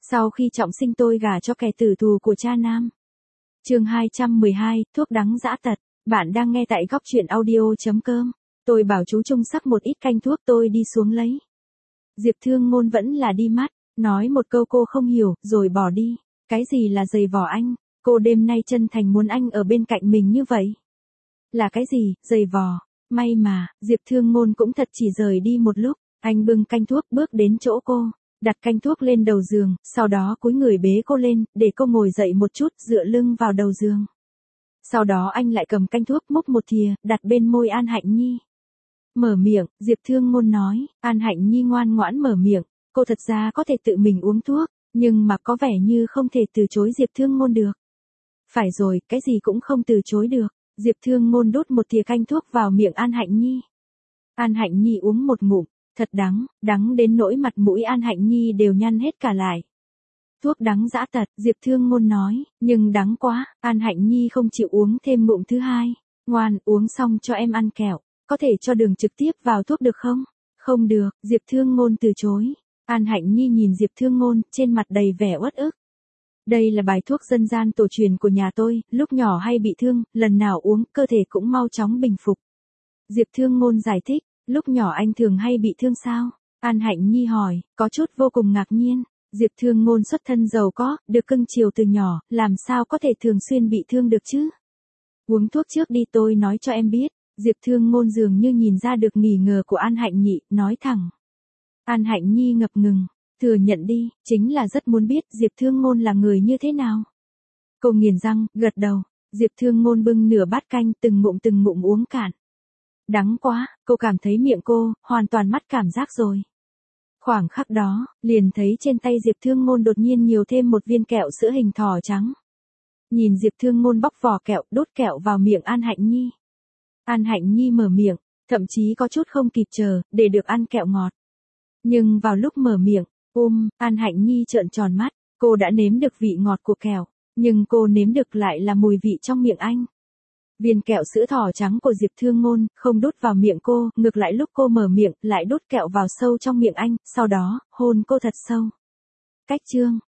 Sau khi trọng sinh tôi gả cho kẻ tử thù của cha nam. Chương 212, thuốc đắng dã tật. Bạn đang nghe tại góc truyện audio.com. Tôi bảo chú Trung sắc một ít canh thuốc tôi đi xuống lấy. Diệp Thương Ngôn vẫn là đi mắt, nói một câu cô không hiểu, rồi bỏ đi. Cái gì là giày vò anh? Cô đêm nay chân thành muốn anh ở bên cạnh mình như vậy. Là cái gì, giày vò? May mà, Diệp Thương Ngôn cũng thật chỉ rời đi một lúc. Anh bưng canh thuốc bước đến chỗ cô, đặt canh thuốc lên đầu giường, sau đó cúi người bế cô lên, để cô ngồi dậy một chút, dựa lưng vào đầu giường. Sau đó anh lại cầm canh thuốc múc một thìa, đặt bên môi An Hạnh Nhi. Mở miệng, Diệp Thương Ngôn nói, An Hạnh Nhi ngoan ngoãn mở miệng, cô thật ra có thể tự mình uống thuốc, nhưng mà có vẻ như không thể từ chối Diệp Thương Ngôn được. Phải rồi, cái gì cũng không từ chối được. Diệp Thương Ngôn đút một thìa canh thuốc vào miệng An Hạnh Nhi. An Hạnh Nhi uống một ngụm, thật đắng, đắng đến nỗi mặt mũi An Hạnh Nhi đều nhăn hết cả lại. Thuốc đắng dã tật, Diệp Thương Ngôn nói, nhưng đắng quá, An Hạnh Nhi không chịu uống thêm ngụm thứ hai. Ngoan, uống xong cho em ăn kẹo, có thể cho đường trực tiếp vào thuốc được không? Không được, Diệp Thương Ngôn từ chối. An Hạnh Nhi nhìn Diệp Thương Ngôn, trên mặt đầy vẻ uất ức. Đây là bài thuốc dân gian tổ truyền của nhà tôi, lúc nhỏ hay bị thương, lần nào uống, cơ thể cũng mau chóng bình phục. Diệp Thương Ngôn giải thích, lúc nhỏ anh thường hay bị thương sao? An Hạnh Nhi hỏi, có chút vô cùng ngạc nhiên. Diệp Thương Ngôn xuất thân giàu có, được cưng chiều từ nhỏ, làm sao có thể thường xuyên bị thương được chứ? Uống thuốc trước đi tôi nói cho em biết. Diệp Thương Ngôn dường như nhìn ra được nghi ngờ của An Hạnh Nhi, nói thẳng. An Hạnh Nhi ngập ngừng, thừa nhận đi, chính là rất muốn biết Diệp Thương Ngôn là người như thế nào. Cô nghiền răng, gật đầu. Diệp Thương Ngôn bưng nửa bát canh từng ngụm uống cạn. Đắng quá, cô cảm thấy miệng cô, hoàn toàn mất cảm giác rồi. Khoảng khắc đó, liền thấy trên tay Diệp Thương Ngôn đột nhiên nhiều thêm một viên kẹo sữa hình thỏ trắng. Nhìn Diệp Thương Ngôn bóc vỏ kẹo, đốt kẹo vào miệng An Hạnh Nhi. An Hạnh Nhi mở miệng, thậm chí có chút không kịp chờ, để được ăn kẹo ngọt. Nhưng vào lúc mở miệng, An Hạnh Nhi trợn tròn mắt, cô đã nếm được vị ngọt của kẹo, nhưng cô nếm được lại là mùi vị trong miệng anh. Viên kẹo sữa thỏ trắng của Diệp Thương Ngôn không đút vào miệng cô, ngược lại lúc cô mở miệng lại đút kẹo vào sâu trong miệng anh, sau đó hôn cô thật sâu. Cách chương